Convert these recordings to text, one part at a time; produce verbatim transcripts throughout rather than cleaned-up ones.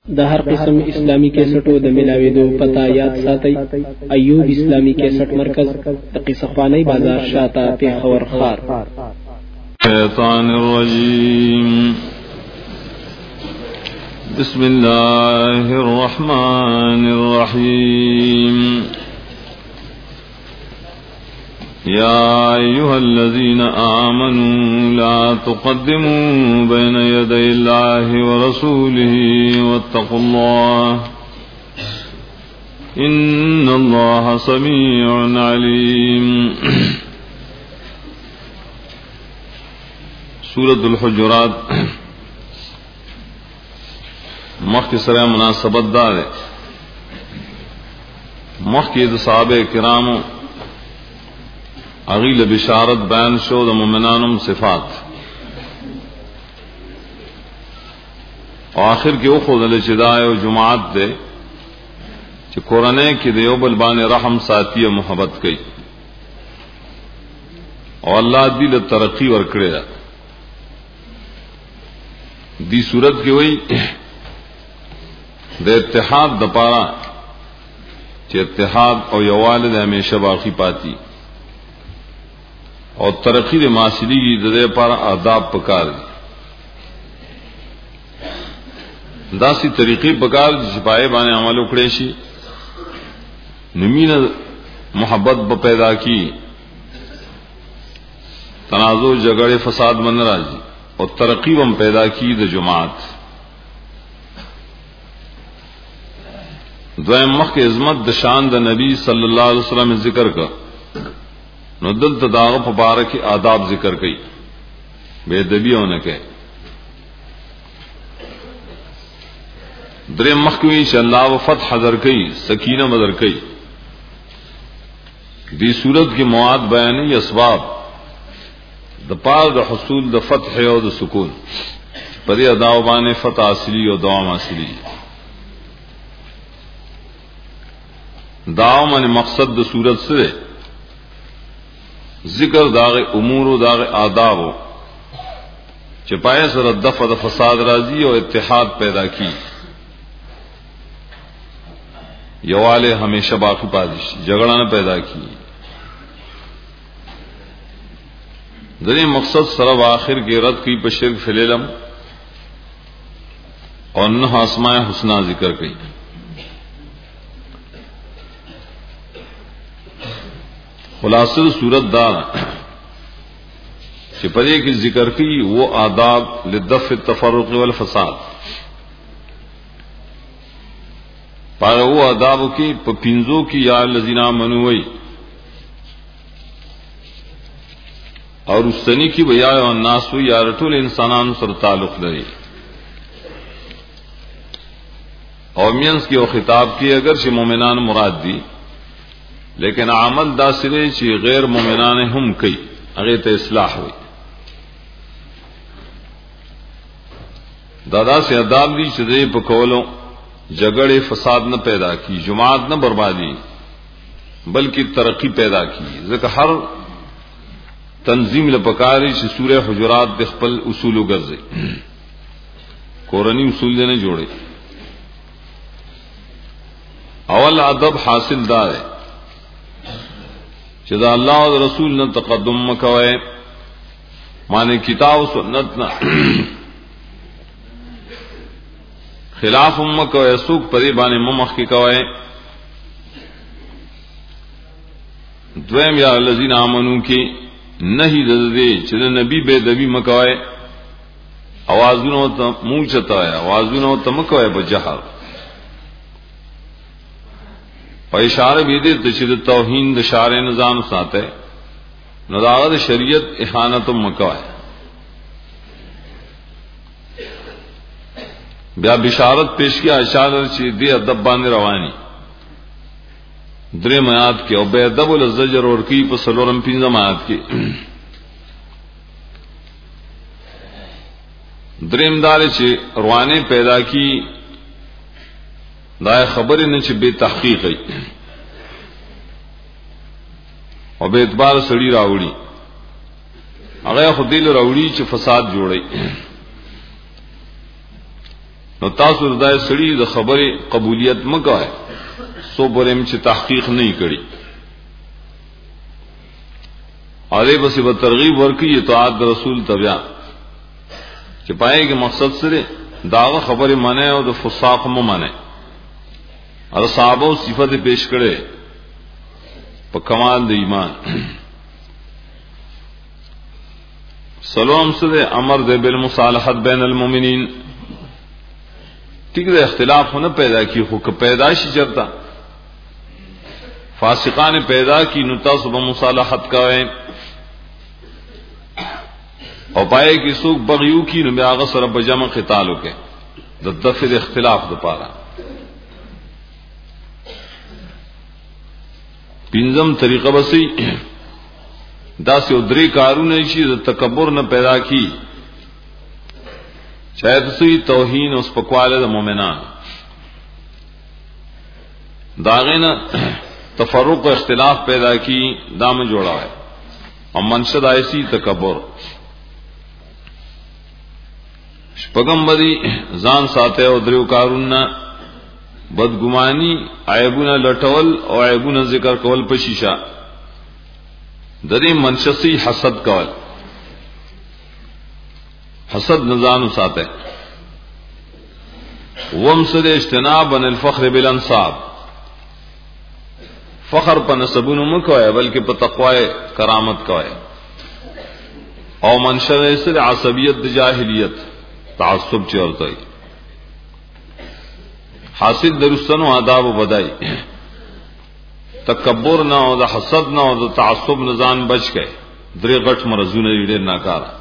د هر قسم اسلامی کیسټو د ملاويدو پتا یاد ساتي. ایوب اسلامی کیسټ مرکز د قصخوانی بازار شاته پیښور خار. الشیطان الرجیم بسم الله الرحمن الرحیم. يا أيها الذين آمنوا لا تقدموا بين يدي الله ورسوله واتقوا الله إن الله سميع عليم. سورة الحجرات مخ سره مناسبت دار مخ کې د صحابه کرامو اغیل بشارت بیان شو د مومنانم صفات آخر کې او خدای له چدای او جماعت ده چې قرآن کې د یو بل باندې رحم ساتي او محبت کوي او الله دې له ترقی ورکړي. دې صورت کې وایي د اتحاد د پاره چې اتحاد او یووالی همیشه باقی پاتې اور ترقی دے معاشری کی دے پر آداب پکار دی. داسی طریقے پکار چھپائے بانے عمل اکڑے شی نمین محبت ب پیدا کی تنازع جگڑے فساد من راجی اور ترقی بم پیدا کی د جماعت. دویم مخ کے عظمت د شان د نبی صلی اللہ علیہ وسلم ذکر کا نو دل تداغ پبارک آداب ذکر کئی بے ادبی ہونے کے در مخوی سے اللہ و فتح حضر کئی سکینہ مدر کئی. دی صورت کی مواد بیانی اسباب د پار د حصول د فتح او د سکون پدی اداو بانے فتح اصلی او دوام اصلی داو من مقصد د صورت سے ذکر داغ امور و داغ آداب چپائے سر دفع د فساد راضی اور اتحاد پیدا کی یوالے ہمیشہ باقی پادش جھگڑا نہ پیدا کی. دنی مقصد سرب آخر کے رد کی پشرک فلیلم اور نہ آسماء حسنہ ذکر کی. خلاصہ صورت دار چپرے کی ذکر کی وہ آداب لدفع التفرق والفساد پار وہ آداب کی پپینزو کی یا الذین آمنوا اور اس سنی کی بیا الناس یا رٹول انسانان سر تعلق لري اور مینس کی اور خطاب کی اگر سے مومنان مراد دی لیکن عمل دا سرے چی غیر مومنان ہم کئی اغیت اصلاح ہوئی. دادا سے اداب دی چدے پکولوں جگڑے فساد نہ پیدا کی جماعت نہ بربادی بلکہ ترقی پیدا کی. ذکر ہر تنظیم لپکاری چی سورہ حجرات دخپل اصول و گرزے قرآنی اصول دینے جوڑے. اول ادب حاصل دار ہے چدا اللہ اور رسول نہ تقدم مکوئے مانے کتاب و سنت نہ خلاف مکوئے سوک پری بانے ممخ کی کوئے. دویم یا الذین آمنو کی نہیں دے چدا نبی بے دبی مکوئے آوازونو تا منہ چتایا آوازونو تا مکوئے بجہر اور اشارہ بھی دے تشد توہین د شارع نظام ساتے نظارت شریعت احانت مکہ ہے. بیا بشارت پیش کیا اشارہ چی دی ادب باندې روانی درې میات کې او بے ادب الزجر اور کی په سلورم پنځم آیات کې دریم دار چې روانه پیدا کی دا خبر نه چې بے تحقیق ای او به اعتبار سړی راوړي هغه خو دل راوړي چې فساد جوړي. نو تاسو دای سړي د خبرې قبولیت مکوئ سو بریم چې تحقیق نه کړي اوله بس به ترغیب ورکړي اطاعت د رسول تبع چې پای کې مقصد سره داغه خبره معنی او د فساق مو معنی او صحابه صفات پیش کړي په کمال د ایمان سلام سره امر دې بالمصالحت بین المؤمنین ٹھیک ہے اختلاف ہونا پیدا کی خو کہ پیدائشی چرتا فاسقان پیدا کی نتا صبح مصالحت کا ہے اور پائے کی سوک بغیو کی نو بیاغ سر بجمع قتالو کے دا دفع اختلاف دا پارا پینزم طریقہ بسی دا سے ادری کارون ایشی دا تکبر نہ پیدا کی شاید سوی توہین اس پکوالے دا مومنان داغینا تفرق و اختلاف پیدا کی دام جوڑا ہے اور منشد ایسی تکبر شپگم بدی زان ساتے او دریو کاروننا بدگمانی عیبونا لٹول او عیبونا ذکر کول پشیشا دری منشسی حسد کول حسد نزانو ساتے ومسد اجتناب عن الفخر بالانصاب فخر پا نسبونو مکوئے بلکہ پا تقوی کرامت کوئے او منشد اسر عصبیت جاہلیت تعصب چورتائی حاصل درستن و آداب و بدائی تکبر نہ ہو دا حسد نہ ہو دا تعصب نزان بچ گئے درے غٹ مرزون ریڑے ناکارا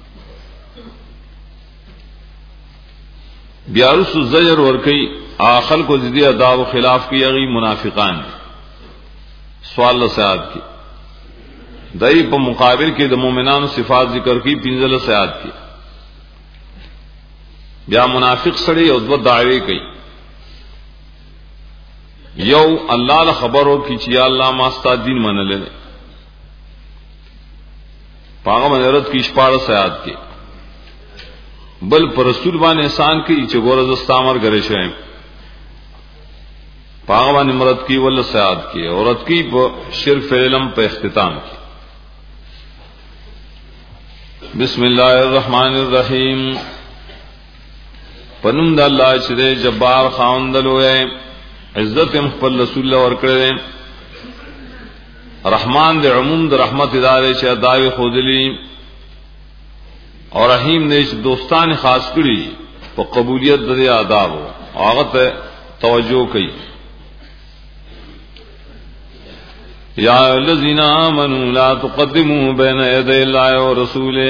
بیارس الزجر ورکی آخل کو زدی اداب و خلاف کی اغی منافقان سوال سیاد کی دائی پا مقابل کے دا مومنان صفات ذکر کی پنزل سیاد کی بیا منافق سڑی او دو دعوی کئی یو اللہ لا خبرو کی چی اللہ ماستا دین من لے پاغا من رد کی اشپار سیاد کی بل پر رسول بان احسان کی چی گورز استامر گرے شوئم پاغا بان مرد کی ول سیاد کی اور رد کی پا شرف علم پا اختتام کی بسم اللہ الرحمن الرحیم پنم دا اللہ چدے جبار خاندلو ہے عزت مخبل رسول اللہ ورکڑے رحمان دے عموم دے رحمت ادارے چا داوی خودلی اور رحیم نے دوستان خاص کری پا قبولیت دے آداب آغت توجہ کی یا الذین آمنوا لا تقدموا بین یدی اللہ ورسولہ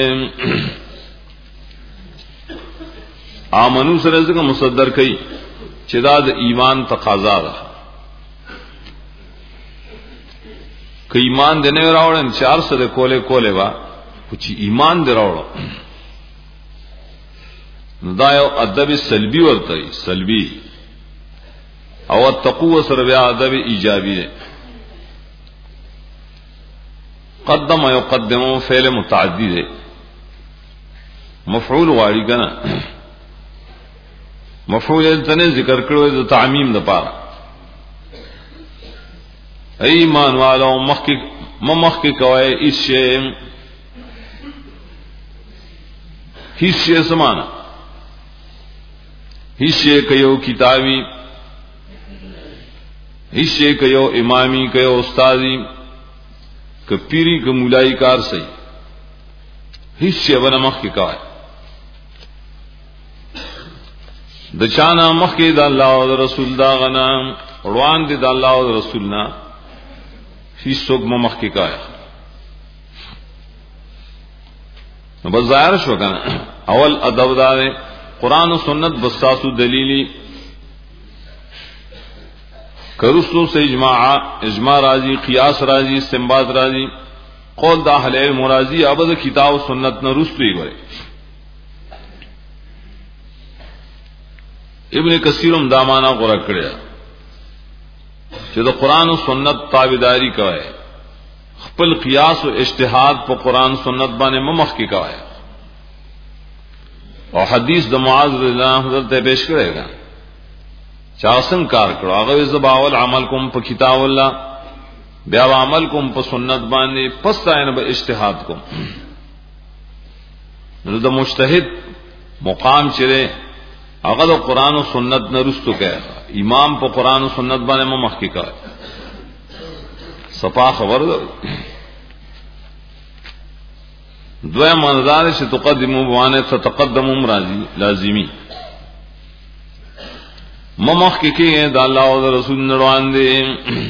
آمنو سره څنګه مصدر کئ چې دا د ایمان تقاضا ده که ایمان دې نه راوړل چار سره کوله کوله وا چې ایمان دې راوړل نو دا یو ادب سلبي ورته سلبي او تقوا سره بیا ادب ایجابي ده قدم يقدمو فعل متعدی ده مفعول غاړي کنه مفعول تنه ذکر کړو د تعمیم د پاره ایمان والو مخک مخک کوي ایشه هیڅ سمانه هیڅ کيو کتابي هیڅ کيو امامي کيو استادي کپیری ک مولای کار سي هیڅ ونه مخک کوي د چانا مخی دا اللہ و دا رسول دا غنا روان دی دا اللہ و دا رسولنا فیس سوک مخی کایا بس ظاہر شو کنا اول ادب دا دے قرآن و سنت بستاسو دلیلی کرسو سے اجماع اجماع راضی قیاس راضی استنباط راضی قول دا اہل علم راضی ابد کتاب و سنت نہ رسوی گئے ابن کثیرم دامانا غرا کړیا چې د قران او سنت تابعداري کوي خپل قیاس او اجتهاد په قران سنت باندې ممخ کې کوي او حدیث د معاذ رضی الله عنه حضرت پیش کرے گا چاسن کار کړو هغه زباول عمل کوم په کتاب الله بیا عمل کوم په سنت باندې پس تاینه به اجتهاد کوم نو د مجتهد مقام چره هغه د قران او سنت نه رستو کوي امام په قران او سنت باندې مخ کې کوي صفا خبر ده دوه منظر چې تقدمو باندې تتقدمو مرضی لازمی ممخ کې کې د الله او رسول روان دي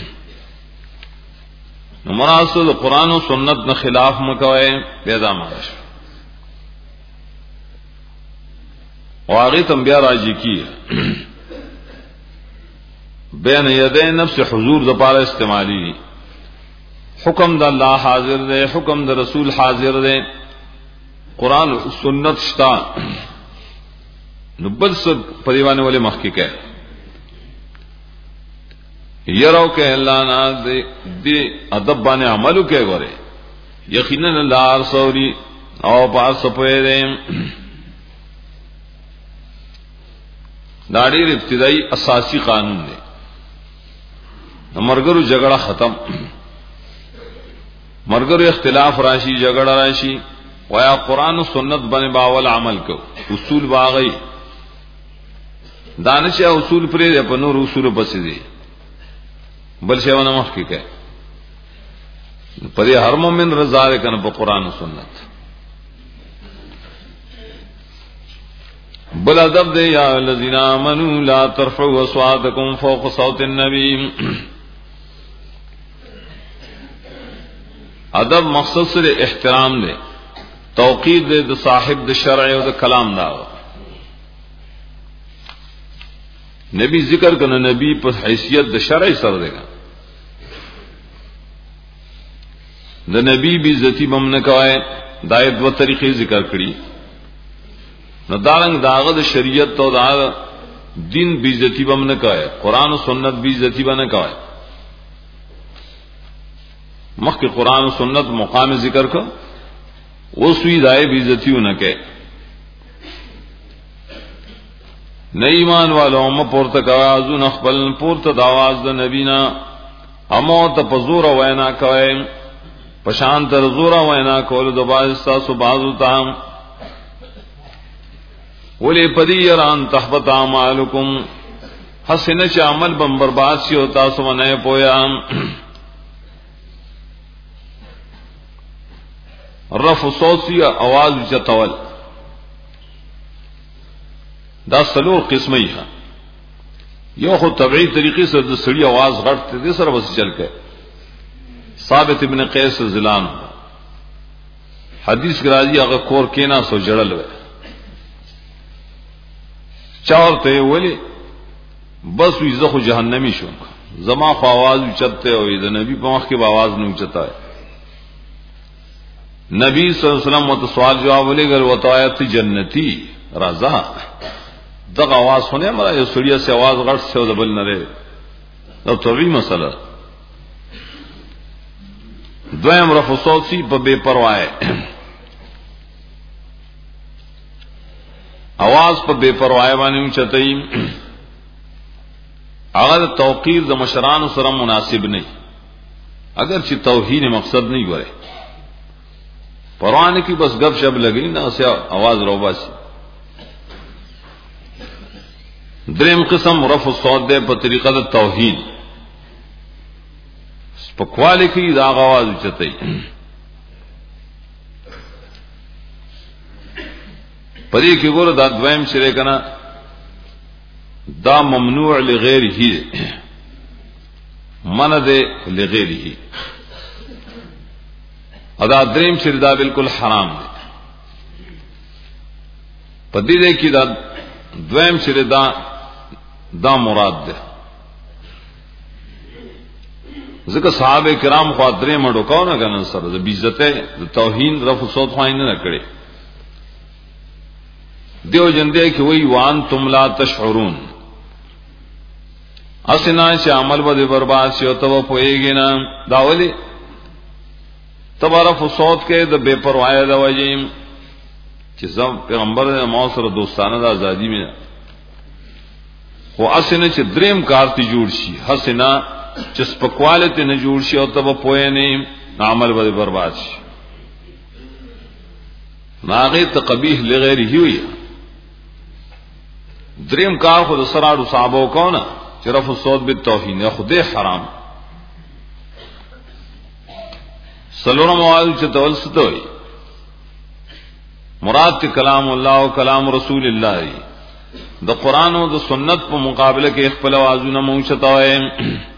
نو مراسل قران او سنت نه خلاف مکوي پیدا ماش او هغه تم بیا راځي کی بین یدی نفس حضور د پاره استعمالی حکم د الله حاضر دی حکم د رسول حاضر دی قران او سنت شتا نو بل څه پریوانه ولې مخ کې کوي یراو کہ اللہ نا دے دے ادب باندې عملو کې غره یقینا الله رسولي او پاس په دې داړي ابتدائی اساسی قانون دی مرګرو جګړه ختم مرګرو اختلاف راشي جګړه راشي ویا قران او سنت باندې باول عمل کو اصول باغی دانش اصول پرې په نور اصول پسې دي بل شیونه مخ کې کوي پدې هر مومن رضا لري کنه په قران او سنت بل ادب دے یا الذین آمنوا لا ترفعوا اصواتکم فوق صوت النبی ادب مقصد سے احترام دے توقیر دے د صاحب د شرع او د کلام دا نبی ذکر کرنا نبی پر حیثیت د شرع سر دے گا د نبی بھی ذاتی بمن کوي دایت و طریقې ذکر کړي نو دارنګ داغه د شریعت او د دین بھی ذاتی بمن کوي قران او سنت بھی ذاتی بمن کوي مخکې قران او سنت مقام ذکر کو وسوی دای بھی ذاتیونه کوي نه ایمان والو م پورته کاوازو نخبل پورته د आवाज د نبینا امو ته پزور وینا کوي پشان تر زورا وینا کول د باز تاسو بازو تام ولی پدیران تحبط اعمالکم حسن چ عمل بم برباد سی ہوتا سو نه پویا رفع صوتی आवाज چتول دا سلور قسمه ها یو خو طبيعي طریقې سره د سړي आवाज غټ دي سره بس چل کې ثابت ابن قیس زلان حدیث کې راځي هغه کور کینا سو جړل و چاورته ولی بس وی زه خو جهنمی شوم زما خو आवाज چته او د نبی په مخ کې आवाज نه چتا ہے نبی صلی الله علیه وسلم ته سوال جواب ولېګل وتایت جنتی رضا دغه आवाज خونه مړه یو سړی سي आवाज غټ څه د بل نه لري دا طبيعي مسله دویم رفع صوتی په بے پروايي आवाज په بے پروايي باندې چتای هغه توقیر د مشرانو سره مناسب نه اگر چې توهین مقصد نه وي پروانه کی بس غب شپ لګی نه اسه आवाज روباسي دریم قسم رفع الصوت ده په طریقه د توحید سپکواله کی دا आवाज چتای پدې کې ګوره دا دویم شری کنا دا ممنوع لغیره من ده لغیره ادا دریم شری دا بالکل حرام ده پدې دې کې دا دویم شری دا دا مراد ده ځکه صحابه کرام خو درې مړو کو نه غنن سره د بیزته د توهین رفع صوت خو نه کړي دیو جندې کې وی وان تم لا تشعرون اسنا چې عمل به برباد شي او ته پويږي نه داولي تبارف صوت کې د بے پروايي د وجیم چې زم پیغمبر ما سره دوستانه د ازادي مې خو اسنه چې دریم کار ته جوړ شي حسنا چې سپکواله ته نه جوړ شي او ته په نه عمل به برباد شي ناغه ته قبیح لغیره وي دریم کار خو د سراړو صحابه کو نه چې رفع الصوت بالتوهین خدای حرام سلونا مواد چې تول ستوي مراد ته کلام الله او کلام رسول الله د قران او د سنت په مقابله کې خپل आवाजونه مونږ چتاوي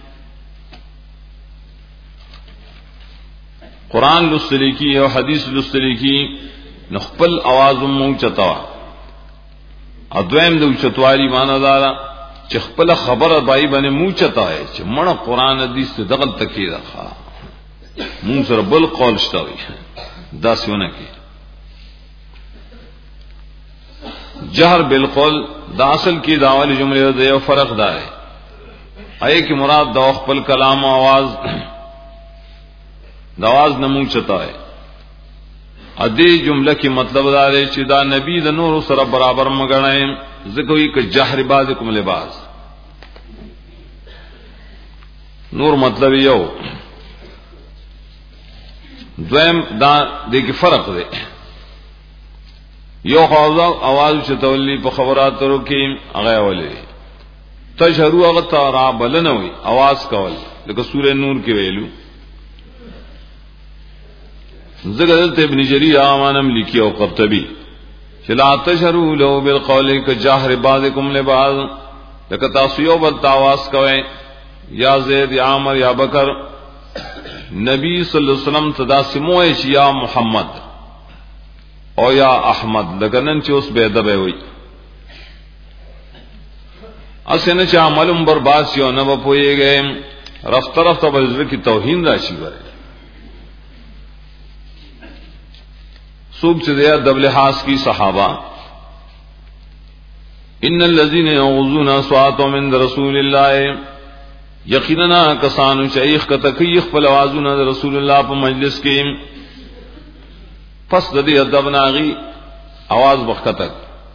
قران لوستل کی او حدیث لوستل کی خپل आवाज مونږ چتاوا ادویم د چتوالي معنی دا چې خپل خبره بای باندې مونږ چتاوي چې مړه قران حدیث ته دغل تکي راخه مونږ سره بل قول شتاوي دا سونه کی جهر بالقول دا اصل کی داوال جمله د یو فرق دا ہے اې کی مراد دا خپل کلام او आवाज دا आवाज نمو چتا ہے ادي جمله کی مطلب دا ہے چې دا نبی د نور سره برابر مګنئ زکوې ک جهر بعضکم لباس نور مطلب یو دویم دا دغه فرق دی یو خواږه आवाज چتولی په خبرات ورو کې هغه ولې تشهرو هغه ترا بلنوي आवाज کول لکه سورې نور کې ویلو زګدلته ابن جرير امانم لیکي او قرطبي چلا تشهرو لو بالقول كجهر بعضكم لبعض لکه تاسو یو بل आवाज کوي یا زید یا عمر یا بکر نبی صلی الله علیه وسلم تدا سموه چې یا محمد او یا احمد لګنن چې اوس به ادب وي اسنه چې عملم برباد شي نه و پويږي رفت رفت بل کی توهین راشي وره سوب چې د ادب لحاظ کی صحابه ان الذين يغضون اصواتهم عند رسول الله یقینا کسانو شیخ کتکیخ په لوازونه د رسول الله په مجلس کې پس د دې ادب ناغي आवाज وختک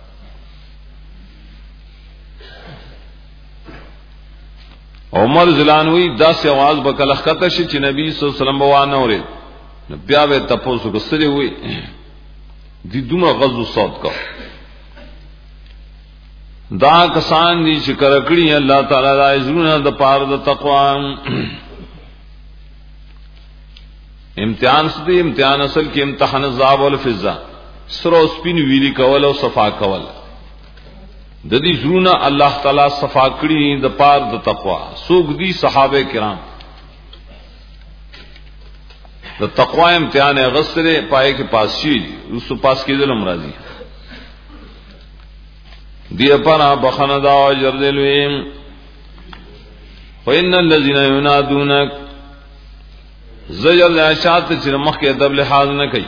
عمر زلانوی داسې आवाज وکړه شي چې نبی صلی الله علیه وسلم وانه اوري بیا به تاسو کو سره وي دي دومره غض صوت کا دا کسان دي چې کرکړي الله تعالی د عزونه د پاره د تقوا امتحان ستې امتحان اصل کې امتحان الذهب والفضه سره سپین ویلي کول او صفا کول د دې زونه الله تعالی صفا کړی د پاره د تقوا سوق دي صحابه کرام د تقوا امتحان غسره پای کې پاس شي رسو پاس کېدل مرضی دی پنا بخنه دا اجر دلویم وان الذين ينادونك زجر الاشات چې مخ کې ادب لحاظ نه کوي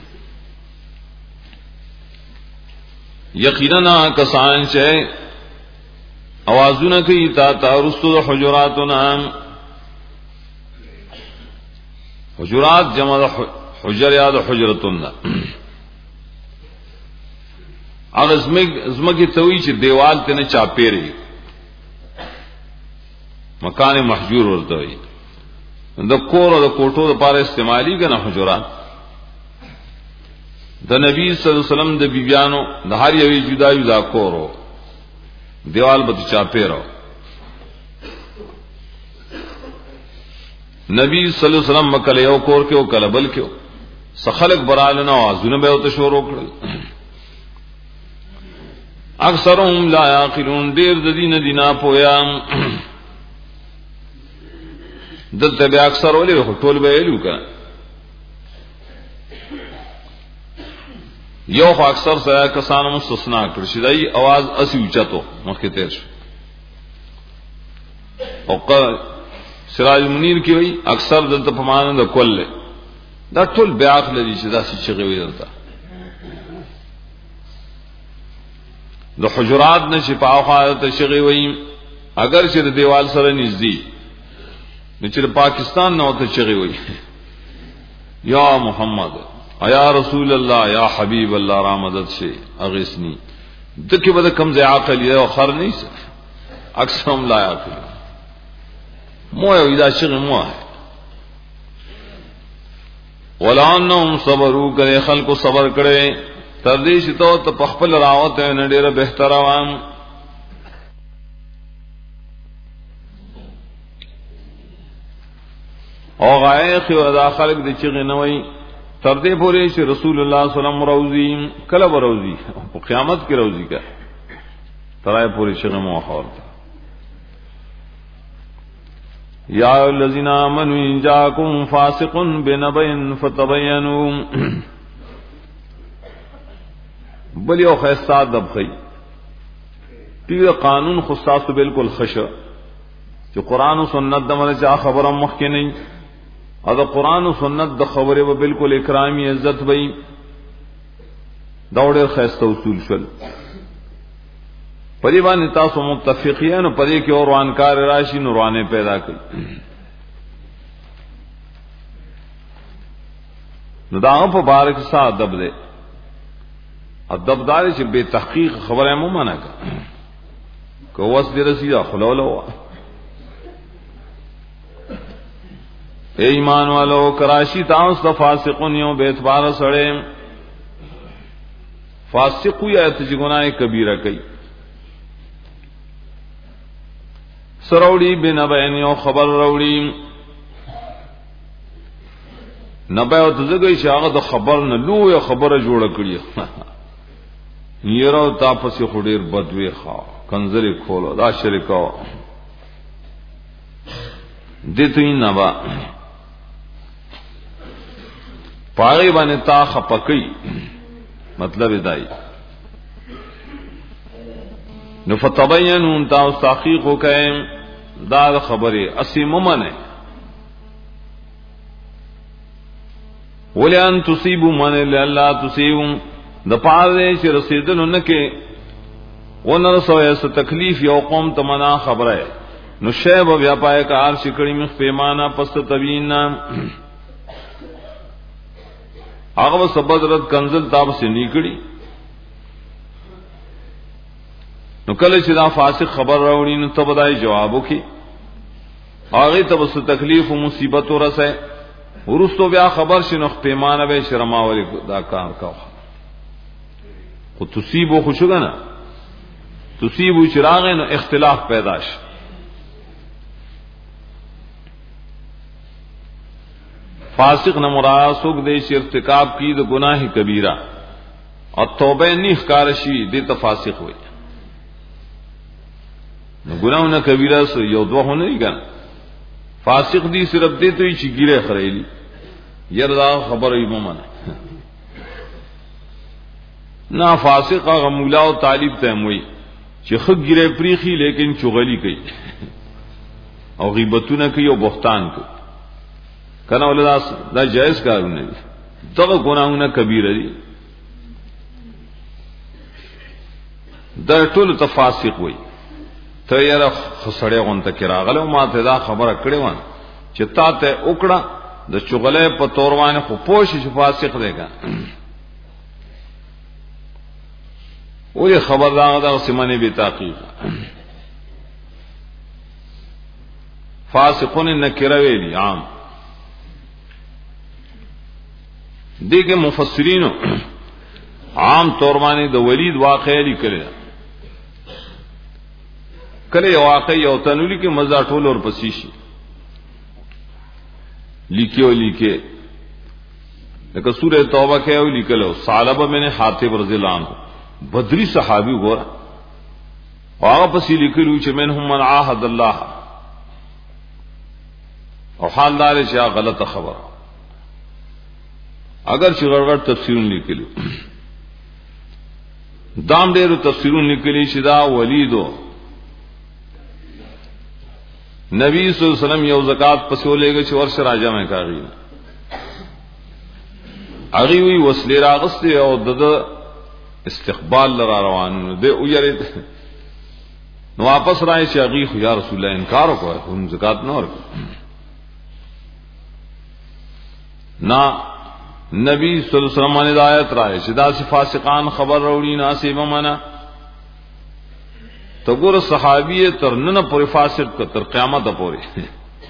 یقینا کسان چې आवाजونه کوي تا ترستو حجراتنا حجرات جمع حجر یاد حجرتنا اور ازمکی توی چې دیوال ته نه چاپېری مکان محجور ورته وي د کور او د کوټو لپاره استعمالي کنه حجرات د نبی صلی الله علیه وسلم د بیبیانو د هر یوې جدا جدا کورو دیوال به چاپېرو نبی صلی الله علیه وسلم مکل یو کور کې او کله بل کې سخلق براله نو ازونه به او ته شروع کړل اکثرهم لا یعقلون دیر د دین دینا پویا دلته به اکثر ولې ټول به ویلو کنه یو خو اکثر سره کسانو مستثنا کړ شي دای आवाज اسی اوچتو مخکې تیر شو او ق سراج منیر کی وای اکثر دلته په معنا د کله دا ټول بیا عقل دي چې دا څه چغي وي درته د حجرات نشي په خاطر شغي وي اگر چې د دیوال سره نږدې نو چې پاکستان نو ته شغي وي یا محمد ایا رسول الله یا حبیب الله را مدد شي اغسنی دکې بده کم ځای عقل یې اخر نه سي اکثر هم لا عقل مو یو دا شغه مو ولانهم صبروا کړي خلکو صبر کړي تر دې چې ته ته خپل راوت نه ډیره بهتر وام او غایخ او دا خلک د چغې نه وای تر دې پورې چې رسول الله صلی الله علیه وسلم روزي کله وروزي په قیامت کې روزي کا ترای پورې شغه مو اورته یا الذین آمنوا ان جاءکم فاسق بنبأ فتبینوا بل یو خاصه دبخی دې قانون خصاص بالکل خشع چې قران او سنت د مرجع خبره مخ کې نه او د قران او سنت د خبره به بالکل اکرامی عزت وي دا ډېر خاصه اصول شول پدې باندې تاسو متفقین او پدې کې اوروانکار راشي نورانه پیدا کړي نو دا په بارک سره ادب دې ادب دار چې به تحقیق خبره مو معنا کا کو وس دې رسیدا خلولو اے ایمان والو کراشی تاسو فاسقون یو به اعتبار سره فاسق یا ته ګناه کبیره کوي سروڑی بنا بین یو خبر روڑی نبا او تزګی شاغه د خبر نه لو یو خبره جوړه کړی یره تاسو خو ډیر بدوي ښا کنزری کولو دا شریکو دته نبا پاغي باندې تا خپکی مطلب دای نو فتبینوا تاسو تحقیق وکئ دا خبره اسی ممنه ولئن تصيبوا من لا تصيبوا د پاره چې رسیدل نه کې ونر سوې ست تکلیف یو قوم تمنا خبره نو شیب بیا پای کار شکړی مخ پیمانه پس تبینا هغه سبدرت کنزل تاب سے نیکړي نو کله چې دا فاسق خبر راوړي نو ته بدای جواب وکي هغه ته وس تکلیف او مصیبت ورسه ورستو بیا خبر شنو پیمانه به شرماوري دا کار کا خو تصيبو خوشګنه تصيبو چراغ نو اختلاف پیدا شي فاسق نہ مراد سوک دے چې ارتکاب کی د گناہ کبیرہ او توبه نه ښکارشي د تفاسق وي نو ګناونه کبیره سو یو دوه نه دی ګان فاسق دی صرف دې ته چې ګیره خړېلی یردا خبر ای مومنه نا فاسق هغه مولا او طالب ته موي چې خ ګیره پریخي لیکن چغلی کوي او غیبتونه کوي او بهتان کوي کنا ولدا دا جائز کارونه دي دغه ګناونه کبیره دي دا ټول تفاسق وي ته یې خسړې غونته کراغله ما ته دا خبره کړې و چې تا ته وکړه د چغلې په توروانه خو پوښ چې فاسق دیګا وې خبر دا دا سیمانه به تحقیق فاسقون نکره ویلي عام دیگه مفسرینو عام طور باندې د ولید واقعي لیکل کله یو واقعي او تنولی کې مزه ټول اور پسې شي لیکيو لیکه لکه سوره توبه کې او لیکلو ثعلبه بن حاتب رضی الله عنه بدری صحابي ګور هغه پسې لیکلو چې منهم من عاهد الله او حال دار چې غلطه خبره اگر چې غړغړ تفسیرون لیکلي دام ډېر تفسیرون لیکلي چې دا ولیدو نبی صلی الله علیه وسلم یو زکات پسو لګي چې ورشه راځه مې کاږي اغي وی وسلی راغست او د استقبال لرا روانو دی او یری نو واپس راځي چې اغي خو یا رسول الله انکار وکړ هم زکات نه ورکړ نا نبی صلی اللہ علیہ وسلم نے ہدایت رائے شدا سے فاسقان خبر روڑی ناسب منا تو ګور صحابی تر نن پورې فاسق تر قیامت پورې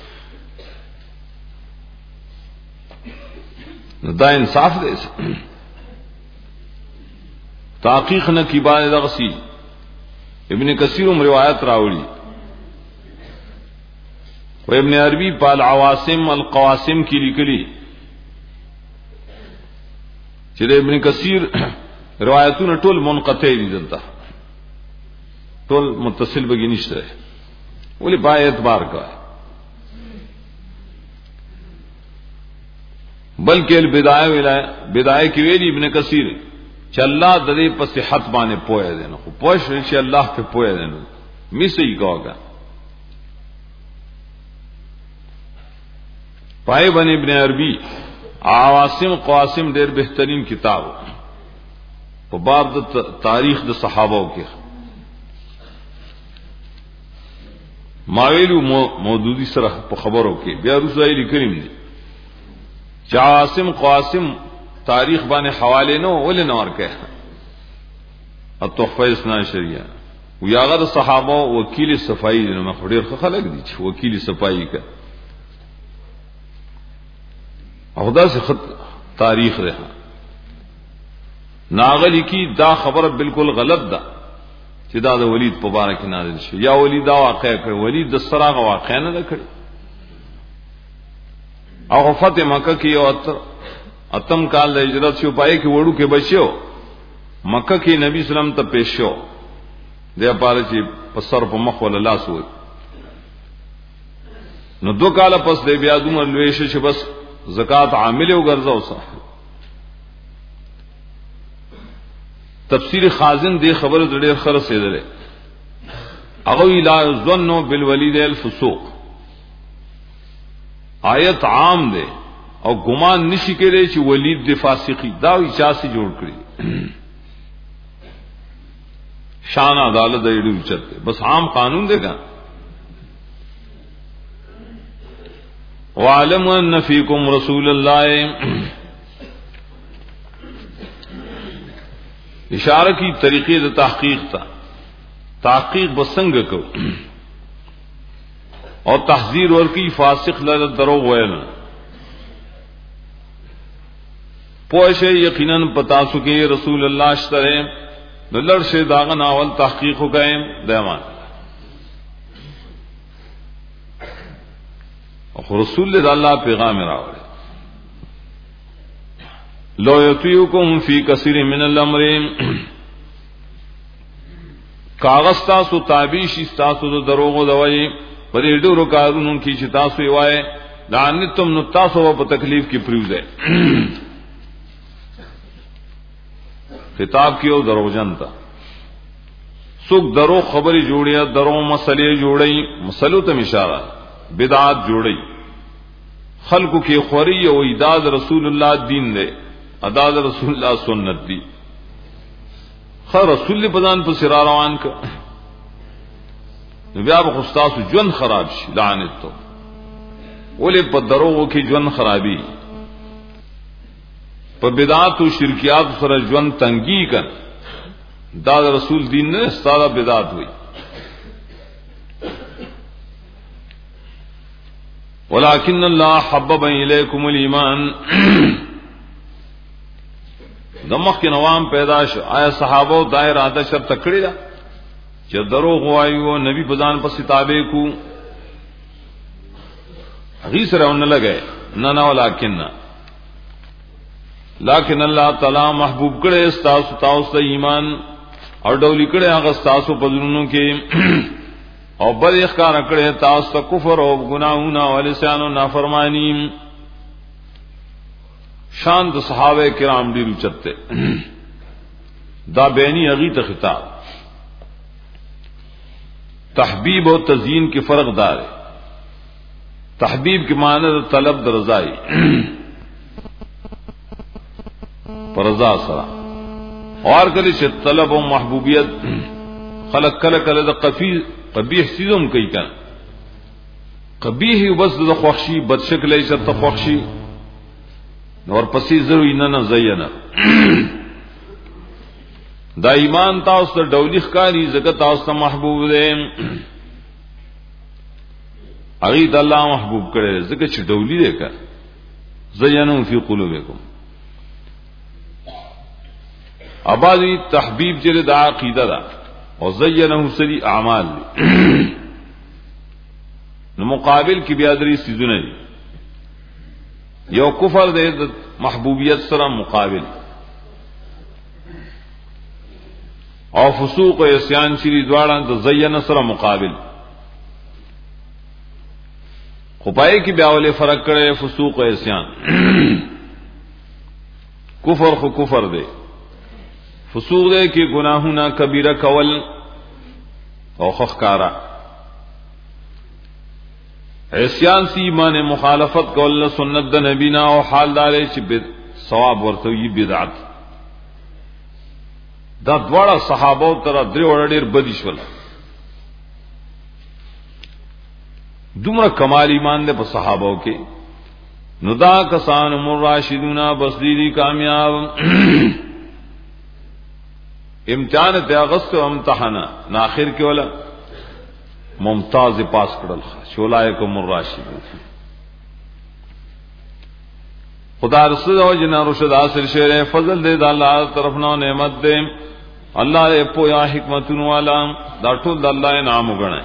دا انصاف دی تحقیق نہ کی بات دغسی ابن کثیر روایت راوڑی و ابن عربی پال عواسم القواسم کی لکلی چلے ابن کثیر روایتون ټول منقطع دي دلته ټول متصل بگی نشته ولی با اعتبار کا بلکہ البدایہ ویلا بدایہ کی ویلی ابن کثیر چې الله د دې په صحت باندې پوهه دي نو پوه شو چې الله په پوهه دي نو می سي کوګه پای بن ابن عربی عواسم قواسم ډېر بهترین کتاب په باب د تاریخ د صحابه کې ماویلو موجودی سره په خبرو کې بیا رسول لیکلم دي چې عواسم قواسم تاریخ باندې حوالے نو ول نور کې التحفه اسنا شریعه ویاغه صحابه وکیل صفائی نو مخډیر خلک دي چې وکیل صفائی کا او دا سے خط تاریخ رہا ناغلی کی دا خبر بالکل غلط دا چې دا د ولید مبارک نازل شي یا ولید دا واقع کړ ولید د سراغ واقع نه کړ او فتح مکه کې یو اتم کال د هجرت شو پای کې وړو کې بچو مکه کې نبی سلام ته پیش شو د پاره چې پسر په مخ ول الله سو نو دو کال پس د بیا دومره لوي شي چې بس زکات عامل او ګرځاو صح تفسیر خازن دې خبره ډېر خر سیدله هغه لا ظنوا بالولید الفسوق آیت عام ده او ګمان نشي کېدای چې ولید د فاسقی دا اجازه جوړ کړی شان عدالت د ایډو چته بس عام قانون دیګا وعلم ان فیکم رسول الله اشاره کی طریقې د تحقیق تا تحقیق بسنګ کو او تحذير ورکی فاسق له دروغ ویل پوښه یقینا پتا سو کې رسول الله اشتره دلر شه داغه ناول تحقیق وکایم دیمان او رسول الله پیغام راوړي لو یتیکم فی کثیر من الامر کاغذ تاسو تابیش تاسو د دروغ دوی په دې ډورو کارونو کې چې تاسو یې وای لعنتم نو تاسو په تکلیف کې پریوځه خطاب کیو دروغجن تا سوک درو خبری جوڑیا درو مسئلے جوڑی مسئلو تم اشارہ بدعات جوڑی خلقو کی خوری او اداد رسول اللہ دین دے اداد رسول اللہ سنت دی خر رسول پدان پر سرا روان کا بیا به خستاسو جون خراب شي لعنت تو ولې په دروغو کې جون خرابي په بدعات او شرکیات سره جون تنګي کړ دا رسول دین نه ستاره بدعت وي ولكن الله حبب اليكم الايمان دمخ کې نوام پیدا شو آیا صحابه دای اراده شر تکړی دا چې دروغ وایو نبی بزان په ستابه کو هغه سره ون لګي نه نه ولکن لیکن الله تعالی محبوب کړي استاسو تاسو ایمان او ډول کړي هغه استاسو په ځونو کې او بل اخکار کړي تاسو کفر او ګناہوں او لسان او نافرمانی شان د صحابه کرام ډیر چته دا بینی اغي ته خطاب تحبیب اور تزیین کے فرق دار ہے تحبیب کے معنی طلب در رضائی پر رضا سرا اور کلی سے طلب و محبوبیت خلق کل کل دا قفی قبیح چیزوں کئی کن قبیح بس دا خوخشی بد شکل ایسر تا خوخشی اور پسې زرو نه زینا دا ایمان تاسو ته ډولی ښکاری زکه تاسو ته محبوب دی هغه د الله محبوب کړي زکه چې ډولی دی کا زینوا فی قلوبکم ابادی تحبیب چې د عقیده دا او زینوا سری اعمال نو مقابل کې بیا درې سيزونه دي یو کفر د محبوبیت سره مقابل او فسوق او عصیان شری دواړه د زین سره مقابل خو پای کې بیا ولې فرق کړي فسوق او عصیان کفر خو کفر دی فسوق دی کې گناهونه کبیره کول او خخکارا عصیان سی ایمان مخالفت کول سنت د نبینا او حال دار چې ثواب ورته یی بدعت دا دواړه صحابه تر درې وړ ډېر بدی شول دومره کمال ایمان ده په صحابه کې نو دا کسان مراشدون بصیری کامیاب امتحان ته اغست او امتحانا نا اخر کې ولا ممتاز پاس کړل شولای کو مراشدون خدا رسول او جنا رشد حاصل شعر فضل دے دا اللہ طرف نو نعمت دے اللہ دے پویا حکمتون والا دا ټول د الله انعام وګڼه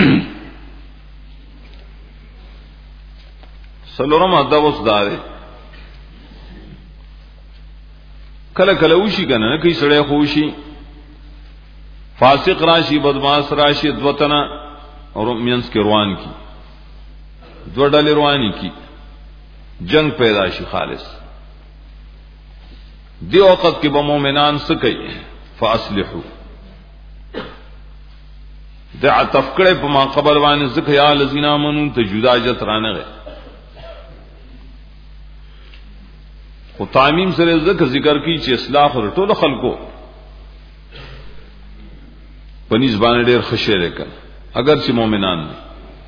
سلورم ادب وسدار کله کله وشي کنه نه کی سړی خوشي فاسق راشي بدمعاش راشي دوتنا اور مینس کې روان کی دو ډلې رواني کی جنگ پیدا شي خالص دی وخت کې به مؤمنان سکي فاصلحوا دع تفکړې په ما قبر باندې ذکر یا الذین آمنوا ته جدا جت رانغه او تعمیم سره ذکر ذکر کی چې اصلاح ور ټول خلکو پنځ باندې ډېر خشه لري اگر چې مؤمنان دي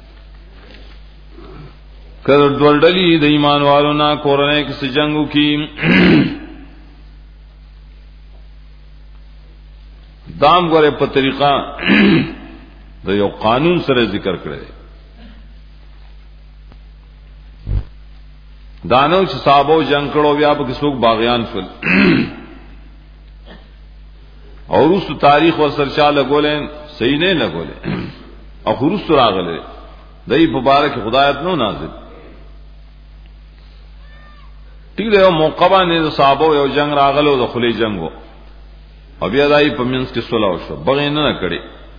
کر دولډلی د ایمان والو نا کورنۍ کې سجنګو کی دام غره په طریقہ د یو قانون سره ذکر کړی دانو چې صحابه جنگ کړو بیا په څوک باغیان شول او روس تاریخ ور سرچا لګولین صحیح نه لګولې او خروس راغله دای مبارک خدایت نو نازل ټیک دی یو موقع باندې صحابه یو جنگ راغلو د خلی جنگو او بیا دای په منځ کې صلح شو بغیر نه کړي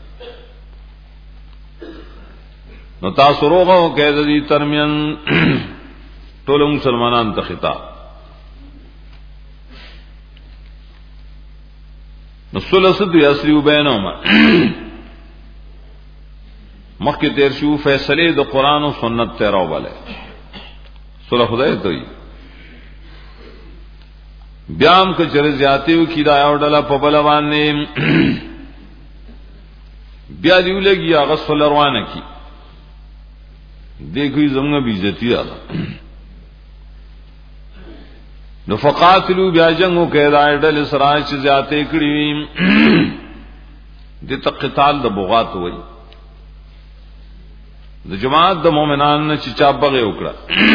نو تاسو روغو کې د دې ترمن ټول مسلمانان ته خطاب نو صلح سد یسریو بینهما مخکې تیر شو فیصله د قران او سنت ته راوبله صلح خدای ته بیام که چر زیاتیو کی دا یو ډله په بل باندې بیا دیو لګي هغه صلی روانه کی دیکھوی زمغه بیزتی را نو فقاتلو بیا جنگو کې دا ډله سره چې زیاتې کړی د تقتال د بغات وای د جماعت د مؤمنان نه چې چا بغي وکړه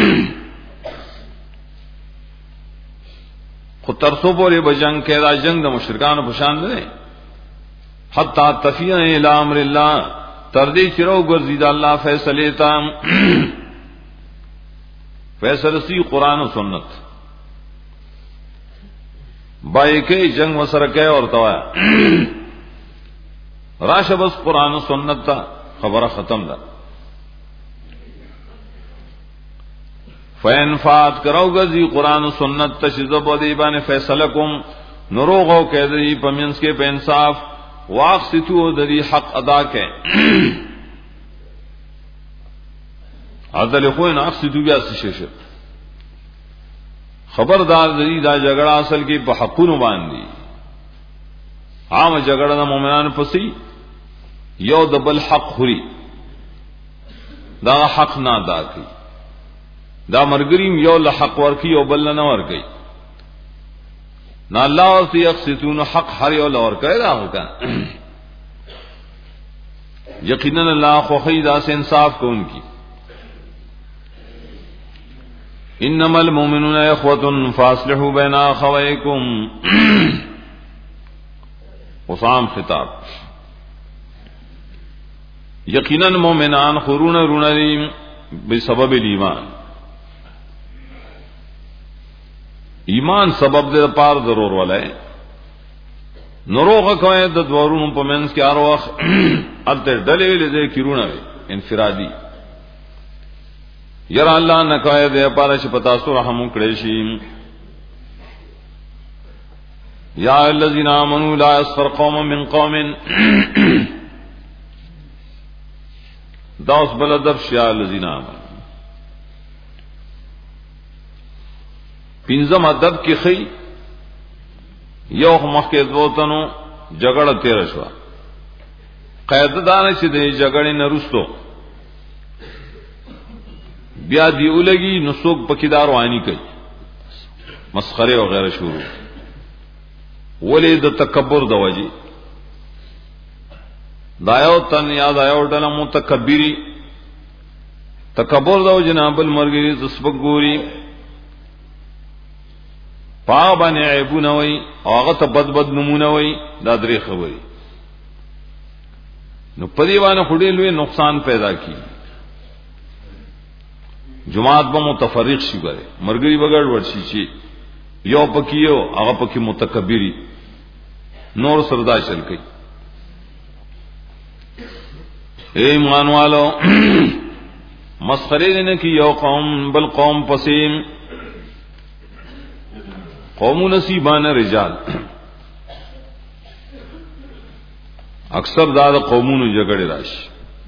خو ترسو پورې بجنګ کې دا جنگ د مشرکانو په شان نه حتا تفیع الی امر الله تر دې چې رو ګرځید الله فیصله تام فیصله سی قران او سنت بای کې جنگ وسره کې اور توا راشه بس قران او سنت تا خبره ختم ده فین فات کرو گزی قرآن و سنت تشذب و دیبان فیصلہ کم نروغو کہ دی پمنس کے پہ انصاف واقصتو دی حق ادا کے عدل خوین اقصتو بیا سشش خبردار دی دا جگڑا اصل کی پہ حقونو باندی عام جگڑا دا مومنان پسی یو دبل حق خوری دا حق نا دا کی دا مرګریم یو له حق ورکی او بل نه ورکی نه الله او یقسطون حق هر یو لور کوي دا وکا یقینا الله خو خیدا سے انصاف کوونکی انما المؤمنون اخوة فاصلحوا بين اخويكم وصام خطاب یقینا مومنان خورون رونریم بسبب ایمان ایمان سبب دے پار ضرور والے نروغ کوئے د دورونو په منځ کې اروخ الته ډلې ویلې دې کیرونه انفرادي یرا الله نه کوي دې پاره چې پتا سو رحم کړی شي یا الذین آمنوا لا یسخر قوم من قوم داس بل ادب شیا الذین آمنوا پینځم ادب کې خي یو مخکې دوتنو جګړه تیر شو قاعده دان چې د جګړې نه رسټو بیا دی ولګي نو څوک پکیدار وانی کوي مسخره او غیره شروع ولې د تکبر د وجه دایو تن یاد آیو ډله متکبری تکبر د جناب المرګری زسبک ګوري پا باندې عیبونه وای او هغه ته بد بد نمونه وای دا درې خبرې نو پدی باندې خډې لوی نقصان پیدا کی جماعت به متفرق شي غره مرګري بغړ ورشي چې یو پکیو هغه پکې متکبری نور سردا چل کوي اے ایمانوالو مسخره نه کی یو قوم بل قوم پسیم قوم نصیبان رجال اکثر دا قومونو جګړه راشي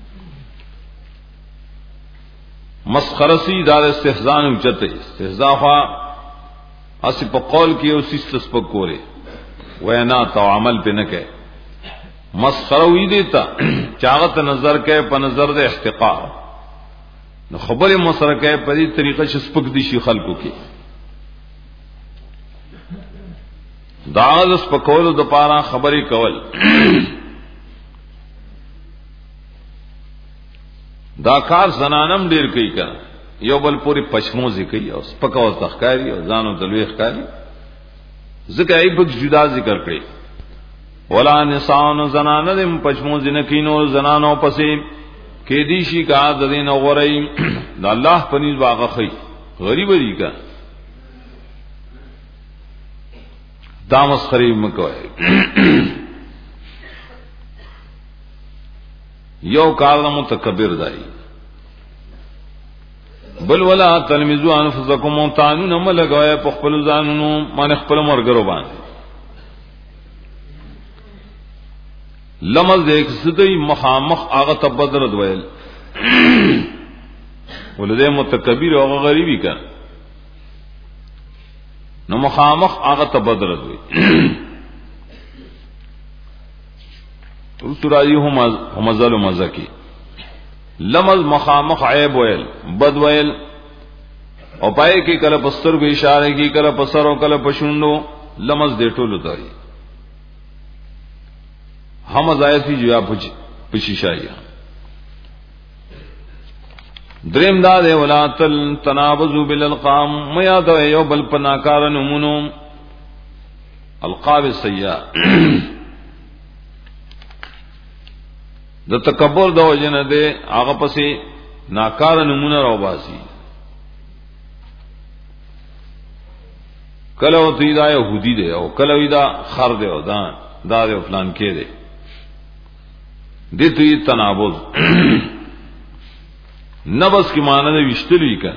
مسخرسی دا استهزاء نه چته استهزاء خوا اسی په قول کې او سیستس په کوره وینا تو عمل په نه کوي مسخره وی دیتا چاغت نظر کوي په نظر د احتقار نو خبره مسخره کوي په دې طریقه چې سپک دي شي خلکو کې دا د سپکولو د پاره خبرې کول دا کار زنانم ډیر کوي کنه یو بل پوری پښموزي کوي او سپکاو تخکاری او ځانو دلوي ښکاری ذکر ایبک جدا ذکر کړي ولا نسان زنانه دم پښموزي نه کینو زنانو پسې کې دي شي کا د دین غوري د الله پنځ واغه خي غریب دی کا دامس خریب مکوئے یو کارنا متکبر دائی بل ولا تلمزو انفسکم تانو نم لگوئے پخپل زانونو من خپل مرگرو باندے لمز دیکھ سدی مخامخ آغا تبدرد ویل ولدے متکبر آغا غریبی کا نو مخامخ آغا تبدرد وی سرائی همزل و مزکی لمز مخامخ عیب ویل بد ویل او پائے کی کل پستر کو اشارے کی کل پسر و کل پشنڈو لمز دے ٹولو داری ہم زائفی جو یا پشیشائی دریم دا دے ولا تل تنابزو بالالقام میاد و یو بل پناکار نمونو القاب السیاء د تکبر د وجنه دے هغه پسې ناکار نمونه راو باسي کله وتی دا يهودي دی او کله وی دا خر دی او دا دا دی فلان کې دی دې ته تنابز نبس کی معنی نے وشتلی کا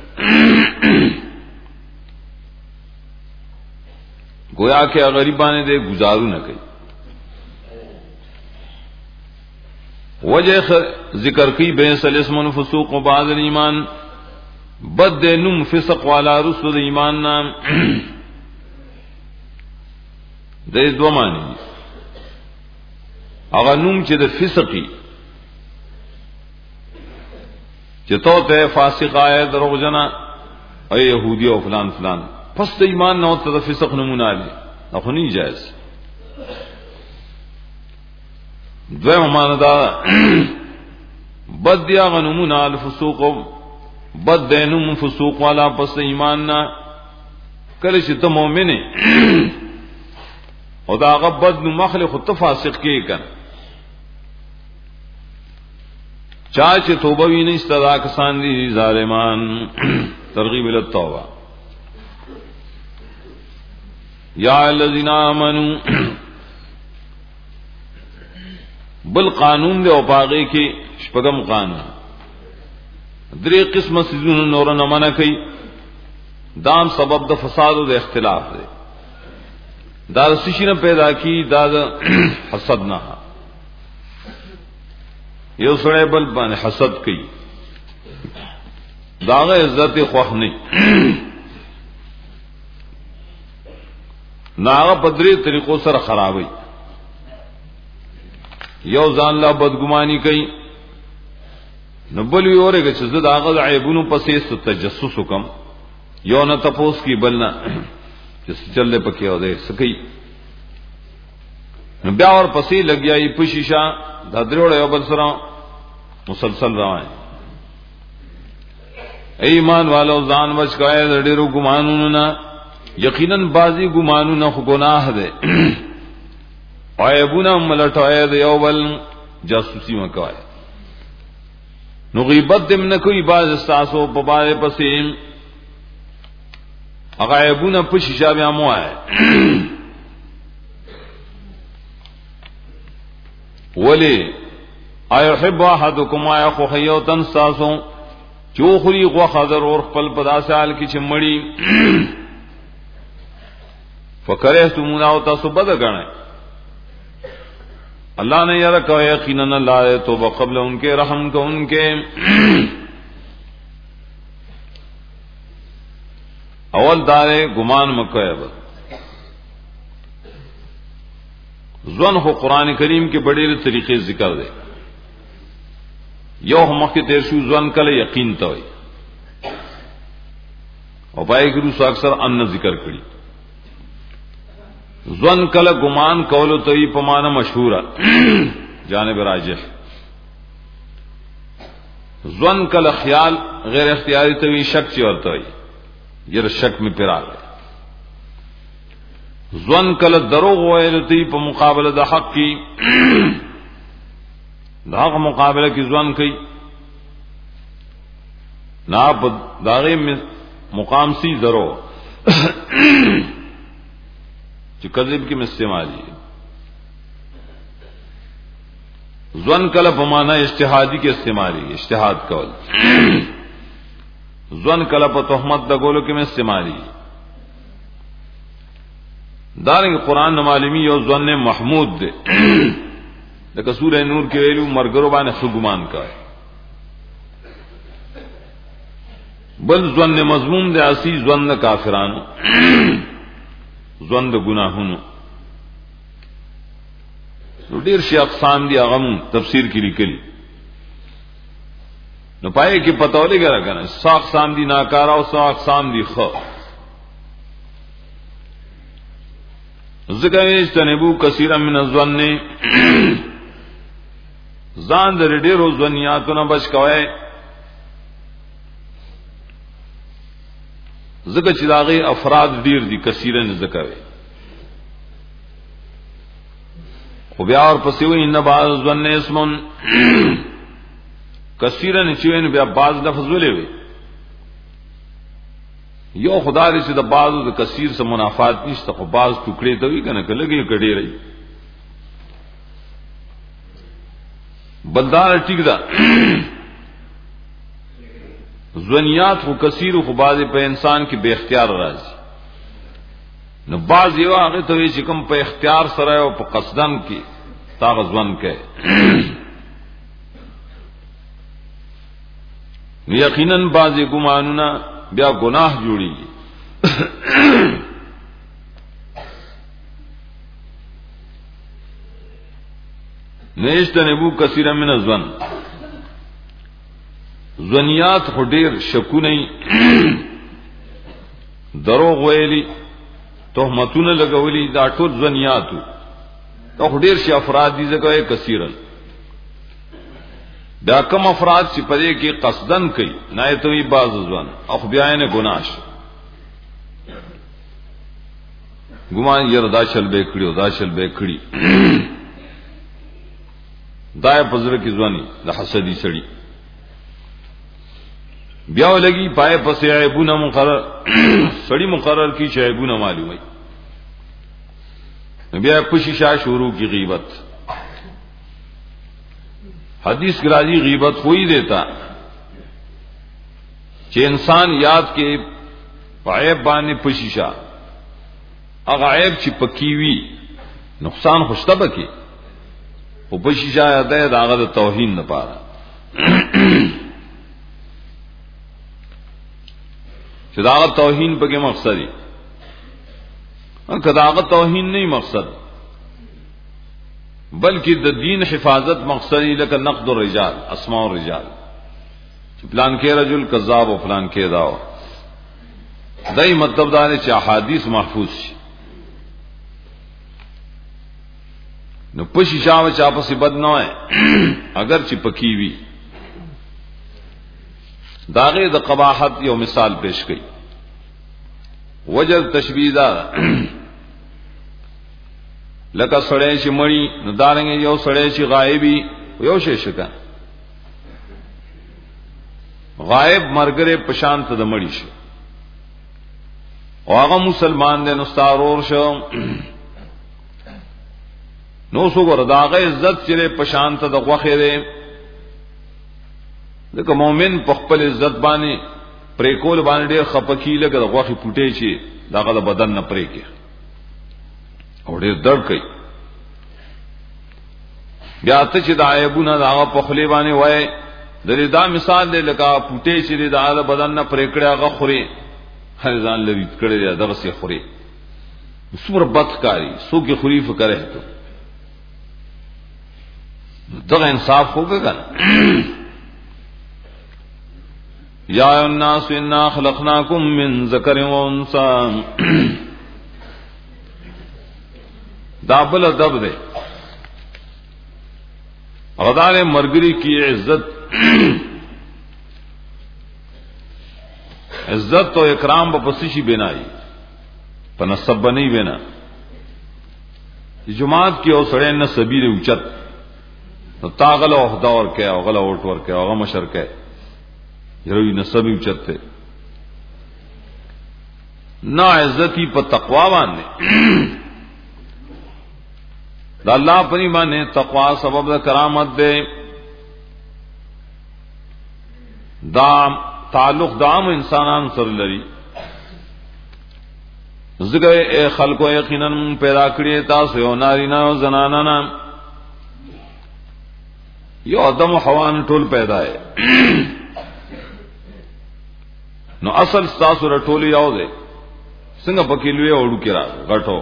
گویا کہ غریبانے دے گزارو نہ کئی وجہ ذکر کی بین سلسم الفسوق و بعض الایمان بد نم فسق والا رسل ایمان نام دے دو معنی اگر نم چه دے فسقی چه تو تے فاسق آئے دروغ جنا اے یہودی او فلان فلان پس ته ایمان نو ته فسق نمونه علی دا خو نه جائز. دوی معنا دا بد یا غنمون الفسوق بد دینم فسوق والا پس ایمان نا کله چې ته مؤمن او دا غبد نو مخلق ته فاسق کې کړه چا چې توبه ویني استدا کسان دي ظالمان. ترغیب ال التوبه یا الذین آمنو بل قانون دی او پاغه کې شپږم قانون درې قسمه سيزونه نور نه منع کوي دام سبب د فساد او د اختلاف دی دا سشینه پیدا کی دا حسد نه یو سره بل باندې حسد کوي داغه عزت خوخ نه ناغه پدری طریقو سره خرابوي یو ځان لا بدګماني کوي نو بل وی اورګه چې زه داغه عیبونو پسې تجسس وکم یو نه تپوس کی بلنا چې چلې پکې او دې سکی نو بیا اور پسې لګیاي په شیشا د دروړ یو بل سره مسلسل روان ایمان والو ځان بچ کای د ډیرو ګمانونو نه یقینا بازي ګمانونه خو ګناه ده عیبونه ملټوي د یو بل جاسوسي مکوای نو غیبت دم نه کوي باز استاسو په باره پسې هغه عیبونه په شیشه بیا موای ولی ایحب احدکم یاخو حیوتن ساسو چوخری غو خضر اور خپل پداسال کی چمړی فکرهتمونا او تاسو بد غنئ اللہ نے یہ رکھا یقینا اللہ توبہ قبل ان کے رحم کو ان کے اول دارے گمان مکہ بد ظن ہو قرآن کریم کے بڑے طریقے ذکر دے یو مخ کے تیر شو ظن کل یقین تو اور بھائی گرو سو اکثر ان ذکر کری ظن کل گمان کولو توی پمانا مشہور جانب راجح ظن کل خیال غیر اختیاری توی شک چی اور توی یہ شک میں پرا گئے ظن کل دروغ ویلو توی پا مقابل دا حق کی دا حق مقابلہ کی ظن کی نا پا داغی مقام سی درو جو کذب کی استعمالی ظن کل پمانا اجتہادی کے استعمالی اجتہاد کول ظن کل پ تہمت دگولو کے میں استعمالی دارنگ قرآن معلومی اور ظن محمود دے لیکن سورہ نور کے ویلو مرگرو بانے خگمان کا ہے بل ظن مضموم دے اسی ظن کافرانو ظن د گناہونو نو ډیر شي اقسام دي هغه تفسیر کې لیکلي نو پای کې پتہ ولګا راکنه څو اقسام دي ناکارا او څو اقسام دي خو ذکر استنبو کثیر من الظن ځان د ډیرو ظنیاتونو بچ کوی ذکر چې داغه افراد ډیر دي کثیرن ذکر خو بیا اور پسې وي ان بعض ظن اسم کثیرن چې وین بیا بعض لفظ ولې وي یو خدای چې د بعض د کثیر سره منافات نشته خو بعض ټوکړي ته وي کنه کلهږي کډې رہی بلدار ټیک ده ظنیات خو کثیر خو بعض په انسان کې بے اختیار راځي نو بعض یو هغه ته چې کوم په اختیار سره او په قصدن کې تاغ ځوان کې یقینا بعض ګمانونه بیا گناہ جوړي نشتنبو کثیر من الظن ظنیات خو ډیر شکونه دروغ ویلي تهمتونه لګولي دا ټول ځنیاتو دا ډیر شي افراد دي ځکه کثیرن دا کوم افراد چې پدې کې قصدن کوي نه ته وی باز ځوان او بیا نه ګناش ګمان یې ردا شل به کړیو دا شل به کړی دا پزره کې ځواني د حسدي سړي بیا ولګي پای پسې عیبونه مقرر سړي مقرر کی چې عیبونه معلومي بیا پوشی شاه شروع کی غیبت حدیث کی راضی غیبت کوئی دیتا کہ انسان یاد کے عیب بانے پوشی شاہ اگر عیب چی پکیوی نقصان خوشتبہ کی وہ پوشی شاہ یاد ہے داغت توہین نہ پارا داغت توہین پہ کے مقصد کداغت توہین نہیں مقصد بلکہ د دین حفاظت مقصد لکه نقد الرجال اسماء الرجال فلان کے رجل کذاب و فلان کے داو دای مطلب دار چې احادیث محفوظ شي نو پشي شاو چا په بد نه وای اگر چې پکی وی داغه د قباحت یو مثال پیش کړي وجد تشبیہ دا لکه سړی چې مړی نو دارنګ یو سړی چې غایبی یو شی شکا غایب مرګره پشانت د مړی شي او هغه مسلمان دی نو ستارور شو نو څو ګور داغه عزت چې پشانت د غوخه دی لکه مؤمن په خپل عزت باندې پرې کول باندې ډېر خپکی لکه د غوخه پټې شي داغه د بدن نه پرې کې او ډېر درد کوي بیا ته چې د عیبونه دا په خلی باندې وای د دا مثال دی لکه پټې چې د بدن نه پرې کړه هغه خوري هر ځان لري کړي دغه سي خوري سور بدکاری سو کې خوري فکر ہے تو دغه انصاف ہوگا کنه یا الناس انا خلقناکم من ذکر و انثى دابل دب دے غدار مرگری کی عزت عزت تو اکرام بپسیشی بینائی پنسب بنی بینا جماعت کی او سڑے نہ سبیر اوچت نو تاغل عہدہ اور کیا غل اوٹ ور کیا غم مشر کیا یروی نسب اوچت تے نہ عزتی پر تقوا باندھے دا اللہ پنی بانے تقوا سبب دا کرامت دے دا تعلق دام انسانان سر لری ذکر اے خلقو یقیناً پیدا کریے تاسو یو نارینا و زنانانا یو آدم و حوان ٹول پیدا ہے نو اصل ستاسو رٹولی یاو دے سنگا پکیلوے اوڑو کرا غٹو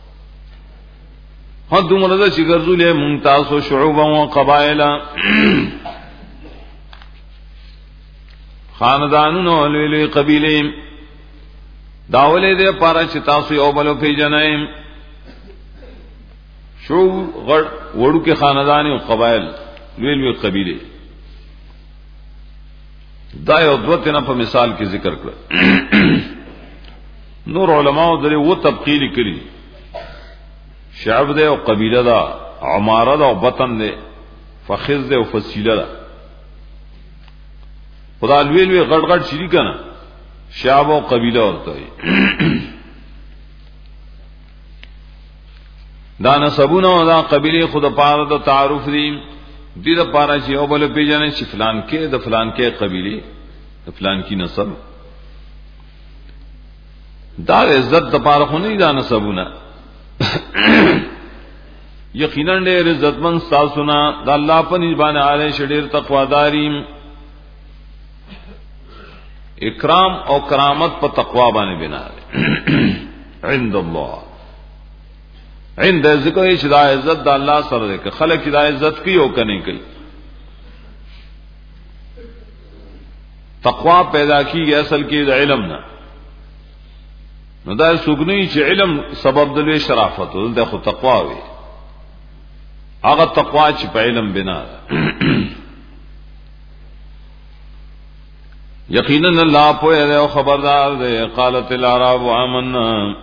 ہاں دومره چې ګرځولې ممتاز او شعوبا او قبایل خاندانونو لوی قبیله داولې دې پاره چې تاسو یو بل پیژنئ شو غړ وړو کې خاندان او قبایل لوی لوی قبیله دا یو دوته نه په مثال کې ذکر کړ نور علماء درې و تبقیل کړي شعب دے او قبیلہ دا عمارہ دا او بطن دے فخذ دے او فصیلہ دا خدا لوی لوی غٹ غٹ شری کنا شعب او قبیلہ ہوتا ہے دا نسبونه او دا قبیله خود پاره دا تعارف دی دی دا پاره چې او بل پیژنې چې فلان کې د فلان کې قبیله د فلان کی نسب دا عزت د پاره خو نه دا نسبونه یقینا ډېر عزتمن تاسو نه د الله په نسبت علی شډیر تقواداری اکرام او کرامت په تقوا باندې بنا ده عند الله عند ذکر چې دا عزت د الله سره ده که خلک دا عزت کوي او کني کوي تقوا پیدا کیږي اصل کې د علم نه نو دا سګنی چې علم سبب د لوی شرافت او د خو تقوا وي هغه تقوا چې په علم بنا یقینا الله په او خبردار دی. قالت الاعراب آمنا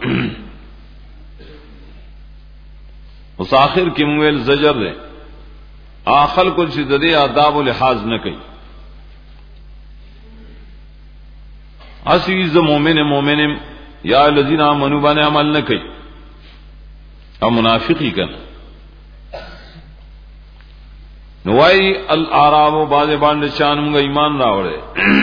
اوس اخر کې مویل زجر دی اخل کل چې د دې آداب او لحاظ نه کوي. عزیز مومن مومن یا الذین آمنوا باندې عمل نه کوي او منافقی کنا نوای الاعراب باندې باندې شان موږ ایمان راوړې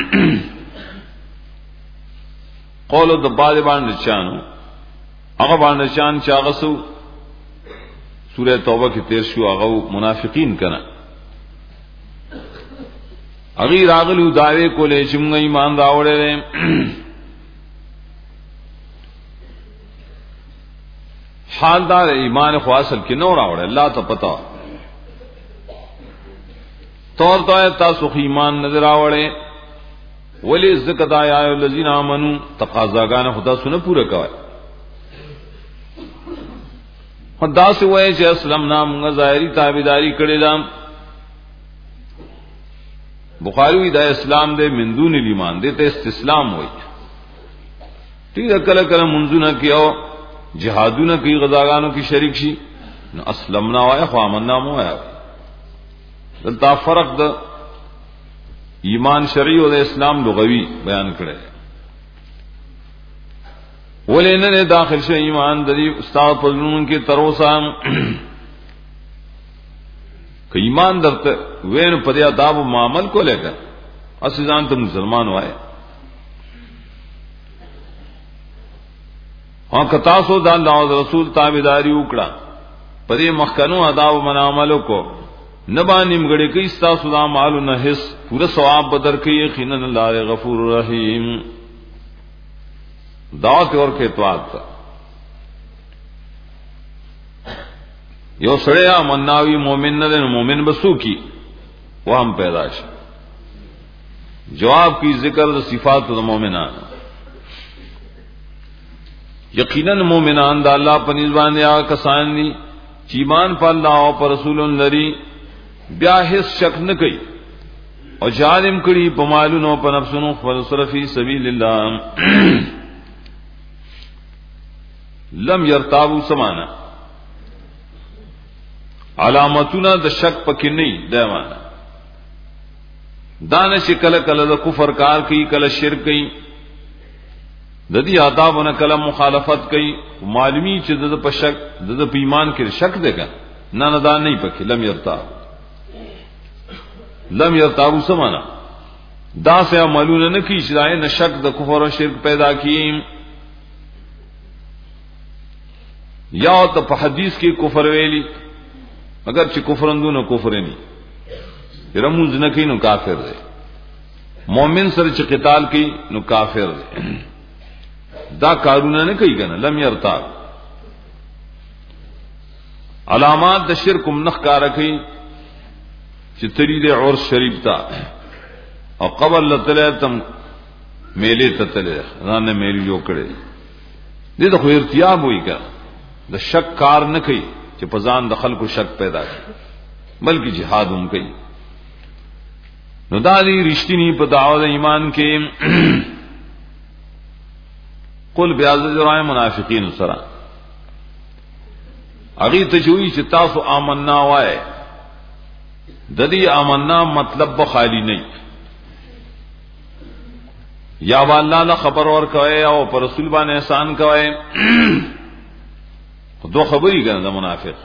قول د باندې باندې شان هغه باندې شان چاغسو سورہ توبہ کی تیر شو هغه منافقین کنا اغي راغلو داوی کولې چې موږ ایمان راوړې حال دار ایمان خو اصل کې نو راوړل الله ته پتا تور ته تاسو ایمان نظر راوړې ولی زکات یا الذین آمنو تقاضاګان خدا سونه پوره کوي خدا سے وایي چې اسلام نام ظاهری تابعداري کړی دا بخاری دا اسلام دے من دون ایمان دے ته استسلام وایي ټیک کله کله منځونه کیو جهادونه کی غزاګانو کی شریک شي نو اسلمنا وای خو آمنا مو وای دلته فرق د ایمان شرعي او د اسلام لغوي بیان کړي ولینه نه داخل شي ایمان د دې استاد پزنون کې تروسام ک ایمان درته وین په دې آداب او معامل کو لګا اسی ځان ته مسلمان وای او کتا سو د الله او رسول تابعداري وکړه پدې مخکنو آداب مناملو کو نبا نیمګړي کې تاسو د اعمالو نه هیڅ پورا ثواب بدر کې یقینا الله غفور رحیم دعوت اور کې توات یو سړیا مناوی مومن نه مومن بسو کی وهم پیدا شي جواب کی ذکر د صفات د مومنان یقینا مومنان د الله په نسبت یا کسان دي چې ایمان په الله او پر رسولون لري بیا هیڅ شک نه کوي او ظالم کړي په مالونو په نفسونو خپل صرفي سبیل الله لم يرتابوا سمانا علامتونه د شک پکې نه دی معنا دانه چې کله کله د کفر کار کوي کله شرک کوي د دې آدابونه کله مخالفت کوي معلومی چې د په شک د په ایمان کې شک دی کنه نه نه دا نه پکې لم يرتاب لم يرتابوا سمانا دا سه عملونه نه کوي چې دا نه شک د کفر او شرک پیدا کړي یا ته په حدیث کې کفر ویلي اگر چې کفرندونه کفر نه رموز نه کوي نو کافر دی مؤمن سره چې قتال کوي نو کافر دی دا کارونه نه کوي کنه لم يرتاب علامات د شرک مخ کار کوي چې ترید عرس شریف تا او قبل لتلتم میله تتله نه میلی جوړ کړي دې د خو ارتیاب وای کنه د شک کار نه کوي چې په ځان د خلکو شک پیدا کوي بلکې jihad هم کوي نو دا دې رښتینی په دعوت ایمان کې قل بیاض جرای منافقین سره اغه ته جوړی چې تاسو آمنا وای د دې آمنا مطلب خالی نه یا والله لا خبر ور کوي او پر رسول باندې احسان کوي دو خبرې کنه د منافق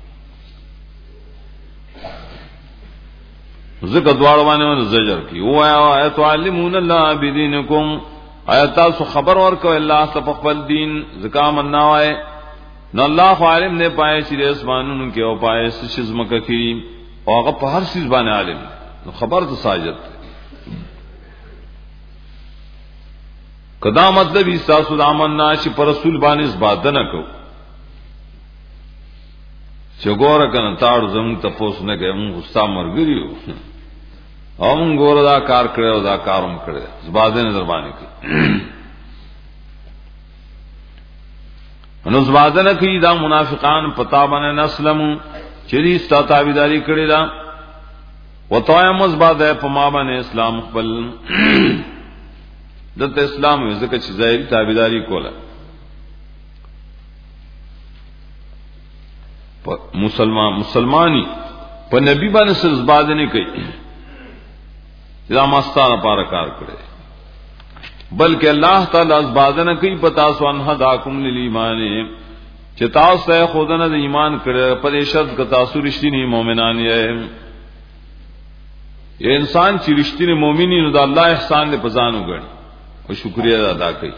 زکه دواړو باندې زجر کی او آیات علمون الله بدینکم آیات تاسو خبر ورکو الله ته خپل دین زکه مننا وای نو الله عالم نه پای چې اسمانونو کې او پای چې زمکه کې او هغه په هر چیز باندې عالم نو خبر ته ساجد کدا مطلب ای تاسو د امننا چې پر رسول باندې اسباد نه کو چې ګوره کنه تاړو زموږ ته پوس نه کوي موږ غصه مرګریو او موږ ګوره دا کار کړو دا کاروم کړو زباده نه در باندې کوي نزبادن کی دا منافقان پتا باندې نسلم چری ستا تابعداری کړی دا وتایم مزباد په ما باندې اسلام خپل دته اسلام زکه چې ظاهری تابعداری کوله مسلمان مسلمانی په نبی باندې سزباد نه کوي دا مستانه پار کار کړي بلکہ اللہ تعالی ازبادن کی پتا سو ان هداکم للایمان چې تاسو ته خودنه د ایمان کړه په دې شرط ک تاسو رښتینی مؤمنان یې یہ انسان چې رښتینی مؤمنی نو د الله احسان له پزانو غړي او شکریا ادا کوي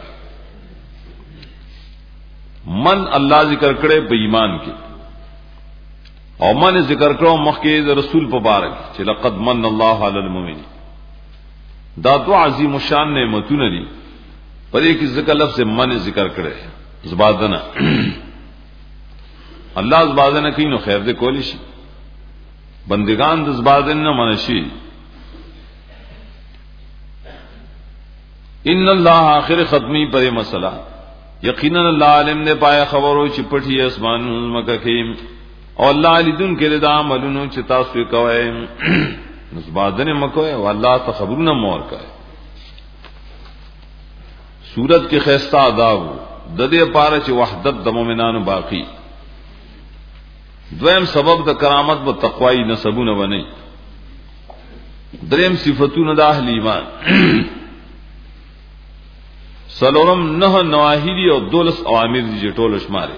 من الله ذکر کړي په ایمان کې او من ذکر کړو مخکې د رسول په باره چې لقد من الله علی المؤمنین دا دو عظیم شان نعمتونه دي په دې کې ذکر لفظ من ذکر کړي زبادنه الله زبادنه کوي نو خیر دې کولی شي بندگان د زبادنه منشي ان الله اخر ختمی پر مسئلہ یقینا الله عالم نے پایا خبرو چې پټي اسمانونو مکه کې او الله لیدون کې د عملونو چې تاسو کوی نسبادن مکوئے واللہ تا خبرون مور کئے سورت کی خیستہ اداو ددے پارا چی وحدت دا مومنان باقی دویم سبب دا کرامت با تقوائی نسبون بنی دریم صفتون دا اہل ایمان سلورم نہ نواہیدی اور دولس اوامر دی جٹول شمارے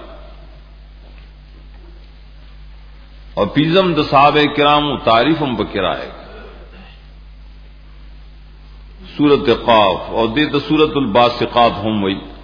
اور پیزم دا صحابہ کرام تعریفم بکرائے سورت قاف اور دے تو سورت الباسقات ہم وئی